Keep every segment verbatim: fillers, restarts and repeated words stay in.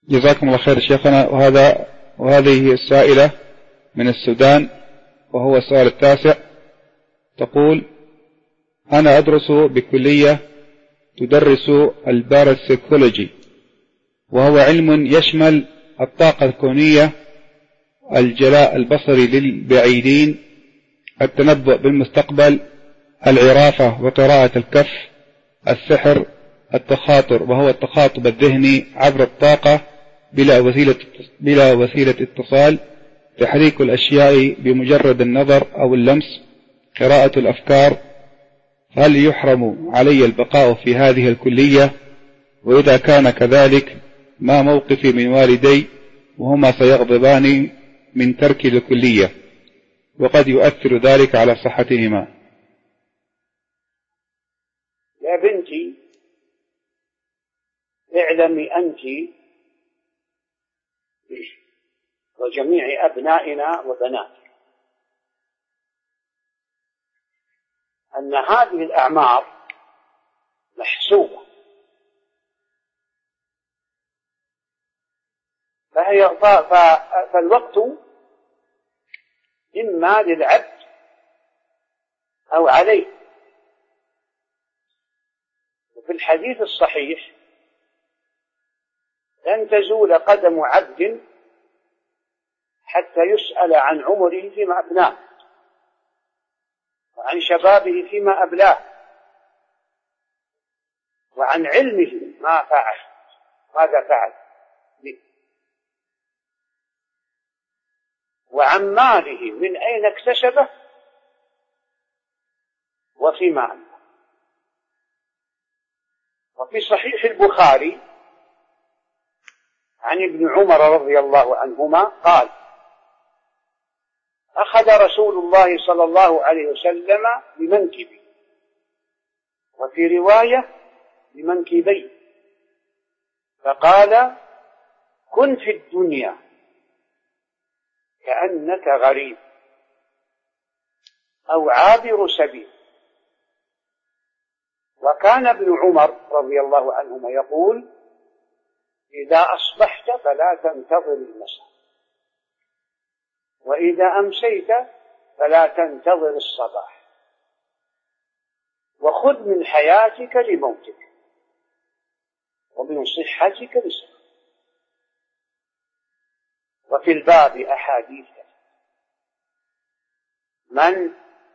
جزاكم الله خير شيخنا. وهذا وهذه السائلة من السودان، وهو السؤال التاسع. تقول: أنا أدرس بكلية تدرس الباراسيكولوجي، وهو علم يشمل الطاقة الكونية، الجلاء البصري للبعيدين، التنبؤ بالمستقبل، العرافة وقراءة الكف، السحر، التخاطر وهو التخاطب الذهني عبر الطاقة بلا وسيلة بلا وسيلة اتصال، تحريك الأشياء بمجرد النظر أو اللمس، قراءة الأفكار. هل يحرم علي البقاء في هذه الكلية؟ وإذا كان كذلك ما موقفي من والدي وهما سيغضبان من ترك الكلية، وقد يؤثر ذلك على صحتهما؟ يا بنتي، اعلمي أنت وجميع أبنائنا وبناتنا أن هذه الأعمار محسوبة، فهي فالوقت إما للعبد أو عليه. وفي الحديث الصحيح: لن تزول قدم عبد حتى يسأل عن عمره فيما أفناه، وعن شبابه فيما أبلاه، وعن علمه ما فعل ماذا فعل به، وعن ماله من أين اكتسبه وفيما أنفقه. وفي صحيح البخاري عن ابن عمر رضي الله عنهما قال: أخذ رسول الله صلى الله عليه وسلم بمنكبي، وفي رواية بمنكبي، فقال: كن في الدنيا كأنك غريب أو عابر سبيل. وكان ابن عمر رضي الله عنهما يقول: إذا أصبحت فلا تنتظر المساء، وإذا أمسيت فلا تنتظر الصباح، وخذ من حياتك لموتك ومن صحتك لسقمك. وفي الباب أحاديث من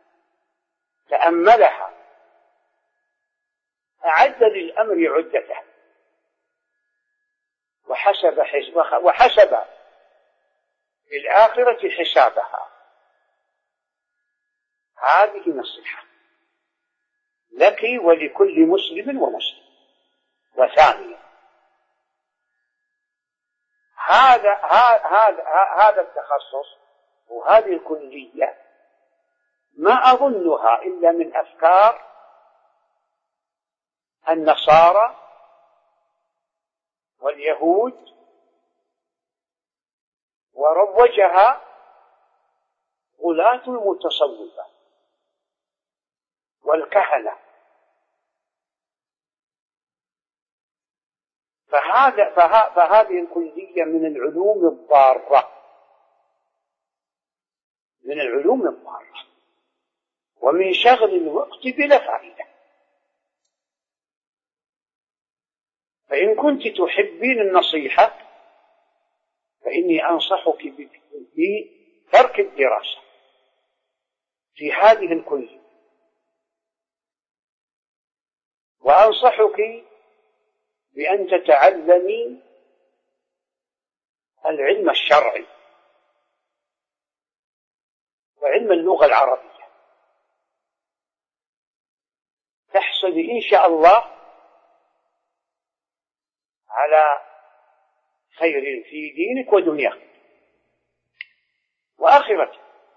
تأملها أعد للأمر عدته، وحسب وحسب في الآخرة حسابها. هذه نصيحة لك ولكل مسلم ومسلم. وثانيا، هذا هذا هذا التخصص وهذه الكلية ما أظنها إلا من أفكار النصارى واليهود، وروجها غلاة المتصوفة والكهنة. فهذا فهذه الكلية من العلوم الضارة، من العلوم الضارة ومن شغل الوقت بلا فائدة. فإن كنت تحبين النصيحة فإني أنصحك بترك الدراسة في هذه الكلية، وأنصحك بأن تتعلمي العلم الشرعي وعلم اللغة العربية، تحصلي إن شاء الله على خير في دينك ودنياك وآخرتك.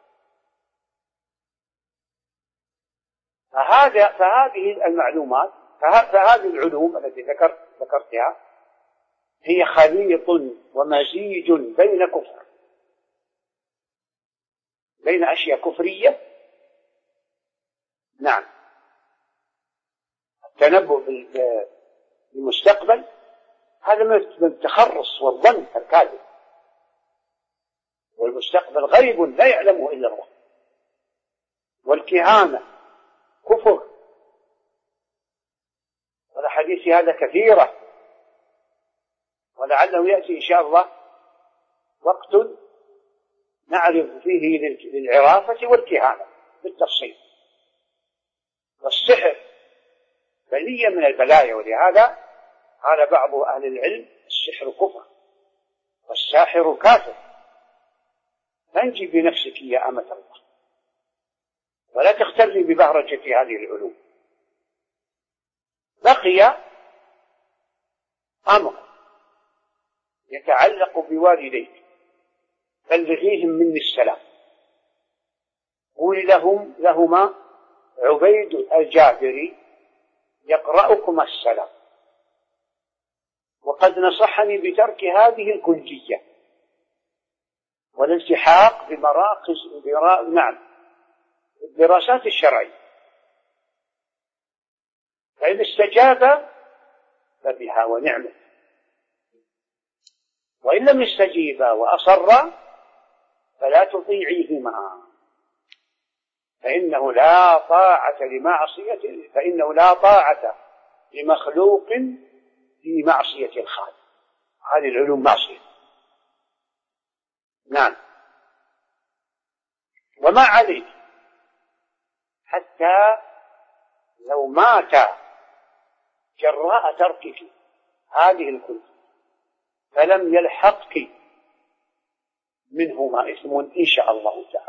فهذا فهذه المعلومات فهذه العلوم التي ذكرت ذكرتها هي خليط ومزيج بين كفر بين أشياء كفرية، نعم، التنبؤ بالمستقبل، هذا من التخرص والظن الكاذب، والمستقبل غيب لا يعلمه إلا الله، والكهانة كفر. والأحاديث هذا كثيرة، ولعله يأتي إن شاء الله وقت نعرف فيه للعرافة والكهانة بالتفصيل. والسحر بلية من البلايا، ولهذا قال بعض أهل العلم السحر كفر والساحر كافر. فانجي بنفسك يا أمة الله، ولا تغتري ببهرجة هذه العلوم. بقي أمر يتعلق بوالديك، بلغيهم مني السلام. قولي لهم لهما عبيد الجابري يقرأكم السلام، وقد نصحني بترك هذه الكلية والالتحاق بمراكز نعم الدراسات الشرعية، فإن استجاب فبها ونعمة، وإن لم يستجيبا وأصرا فلا تطيعيهما، فإنه لا طاعة لمعصية فإنه لا طاعة لمخلوق في معصية الخالق. هذه العلوم معصية. نعم. وما عليك حتى لو مات جراء تركك هذه الكل فلم يلحقك منهما إثم إن شاء الله تعالى.